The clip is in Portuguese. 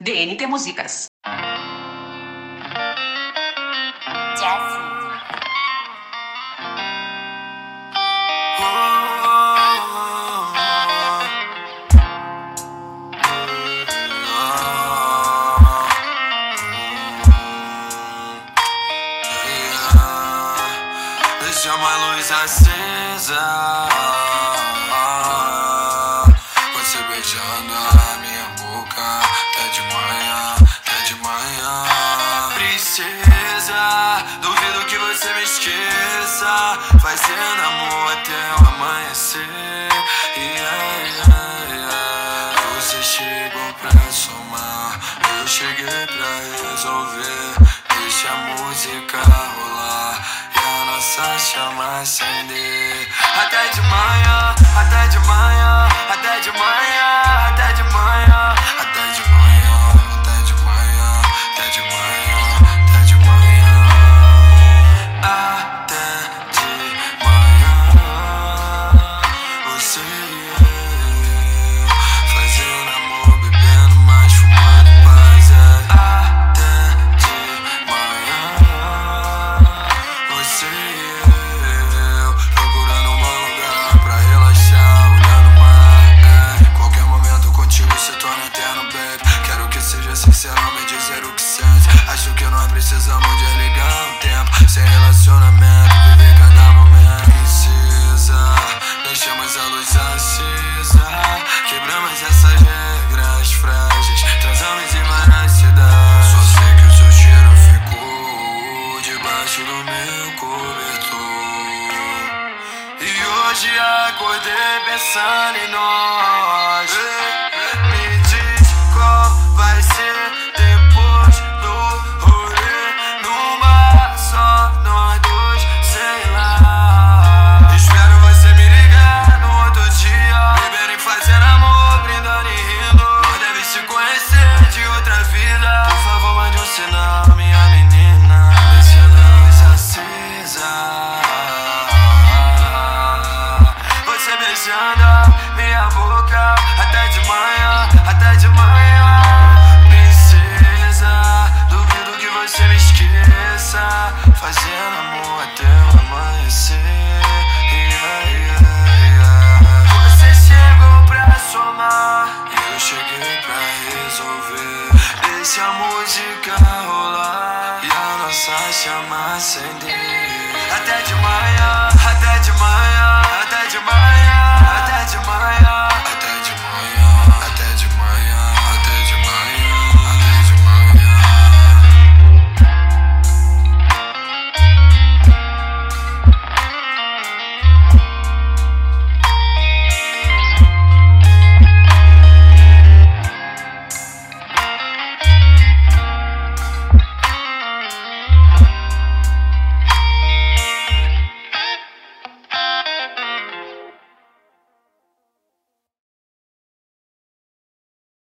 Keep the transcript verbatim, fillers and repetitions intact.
D N T Músicas. Deixa uma luz acesa, você beijando a minha boca. Tá de manhã, tá de manhã. Princesa, duvido que você me esqueça, fazendo amor até o amanhecer. Yeah, yeah, yeah. Você chegou pra somar, eu cheguei pra resolver. Deixa a música rolar e a nossa chama acender. Até de manhã, até de manhã, até de manhã, até de manhã, até de manhã, até de manhã, até de manhã, até de manhã, até de manhã. Você e eu fazendo amor, bebendo, mas fumando em paz. Até de manhã. Você e eu procurando um bom lugar pra relaxar, olhando o mar. É, qualquer momento contigo se torna eterno, baby. Quero que seja sincero, me dizer o que sente. Acho que nós precisamos desligar um tempo sem relacionamento, viver cada momento. Princesa, deixamos a luz acesa, quebramos essas regras frágeis, transamos em várias cidades. Só sei que o seu cheiro ficou debaixo do meu cobertor. E hoje acordei pensando em nós. Me diz qual vai ser depois do rolê, num bar só nós dois, sei lá. Espero você me ligar no outro dia, bebendo e fazendo amor, brindando e rindo. Nós deve se conhecer de outra vida. Por favor, mande um sinal, minha menina. Deixando a luz acesa, você beijando a minha boca. Até de manhã, até de manhã. Princesa, duvido que você me esqueça, fazendo amor até o amanhecer. Yeah, yeah, yeah. Você chegou pra somar, eu cheguei pra resolver. Deixa a música rolar e a nossa chama acender. Até de manhã, até de manhã, até de manhã, até de manhã,